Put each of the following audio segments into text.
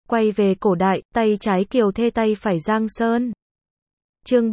Quay về cổ đại, tay trái Kiều Thê tay phải Giang Sơn. Chương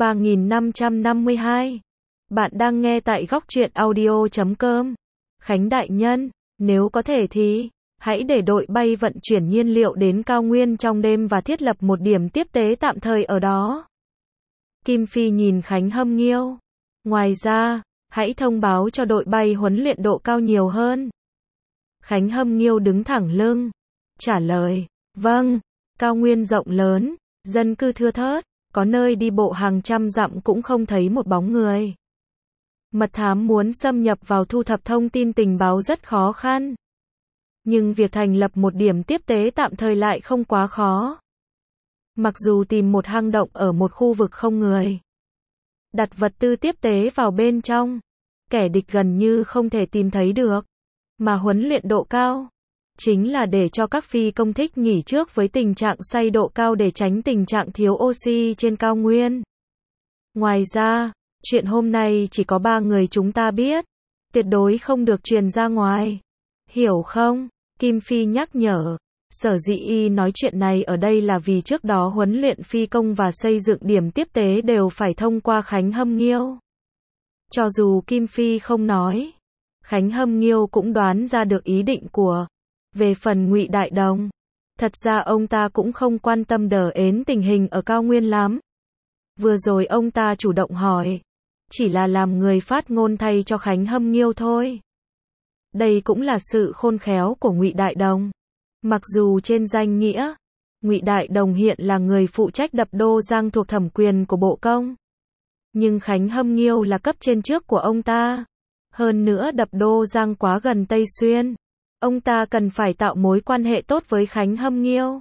3552. Bạn đang nghe tại góc truyện audio.com. Khánh đại nhân, nếu có thể thì hãy để đội bay vận chuyển nhiên liệu đến cao nguyên trong đêm và thiết lập một điểm tiếp tế tạm thời ở đó. Kim Phi nhìn Khánh Hâm Nghiêu. Ngoài ra, hãy thông báo cho đội bay huấn luyện độ cao nhiều hơn. Khánh Hâm Nghiêu đứng thẳng lưng, trả lời, vâng, cao nguyên rộng lớn, dân cư thưa thớt, có nơi đi bộ hàng trăm dặm cũng không thấy một bóng người. Mật thám muốn xâm nhập vào thu thập thông tin tình báo rất khó khăn. Nhưng việc thành lập một điểm tiếp tế tạm thời lại không quá khó. Mặc dù tìm một hang động ở một khu vực không người, đặt vật tư tiếp tế vào bên trong, kẻ địch gần như không thể tìm thấy được. Mà huấn luyện độ cao chính là để cho các phi công thích nghỉ trước với tình trạng say độ cao để tránh tình trạng thiếu oxy trên cao nguyên. Ngoài ra, chuyện hôm nay chỉ có 3 người chúng ta biết, tuyệt đối không được truyền ra ngoài. Hiểu không? Kim Phi nhắc nhở. Sở dĩ y nói chuyện này ở đây là vì trước đó huấn luyện phi công và xây dựng điểm tiếp tế đều phải thông qua Khánh Hâm Nghiêu. Cho dù Kim Phi không nói, Khánh Hâm Nghiêu cũng đoán ra được ý định của. Về phần Ngụy Đại Đồng, thật ra ông ta cũng không quan tâm đờ ến tình hình ở cao nguyên lắm. Vừa rồi ông ta chủ động hỏi, chỉ là làm người phát ngôn thay cho Khánh Hâm Nghiêu thôi. Đây cũng là sự khôn khéo của Ngụy Đại Đồng. Mặc dù trên danh nghĩa, Ngụy Đại Đồng hiện là người phụ trách Đập Đô Giang thuộc thẩm quyền của Bộ Công, nhưng Khánh Hâm Nghiêu là cấp trên trước của ông ta. Hơn nữa Đập Đô Giang quá gần Tây Xuyên, ông ta cần phải tạo mối quan hệ tốt với Khánh Hâm Nghiêu.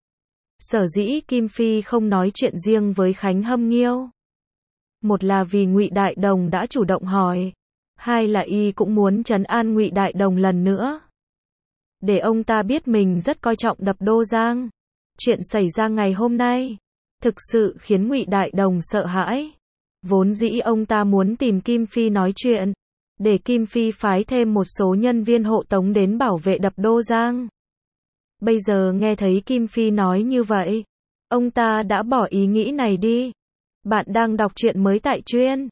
Sở dĩ Kim Phi không nói chuyện riêng với Khánh Hâm Nghiêu, một là vì Ngụy Đại Đồng đã chủ động hỏi, hai là y cũng muốn trấn an Ngụy Đại Đồng lần nữa, để ông ta biết mình rất coi trọng Đập Đô Giang. Chuyện xảy ra ngày hôm nay thực sự khiến Ngụy Đại Đồng sợ hãi. Vốn dĩ ông ta muốn tìm Kim Phi nói chuyện, để Kim Phi phái thêm một số nhân viên hộ tống đến bảo vệ Đập Đô Giang. Bây giờ nghe thấy Kim Phi nói như vậy, ông ta đã bỏ ý nghĩ này đi. Bạn đang đọc truyện mới tại truyện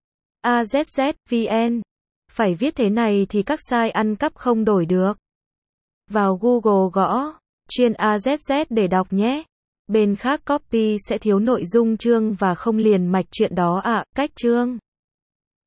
AZZ.vn. Phải viết thế này thì các site ăn cắp không đổi được. Vào Google gõ truyện AZZ để đọc nhé. Bên khác copy sẽ thiếu nội dung chương và không liền mạch truyện đó ạ. Cách chương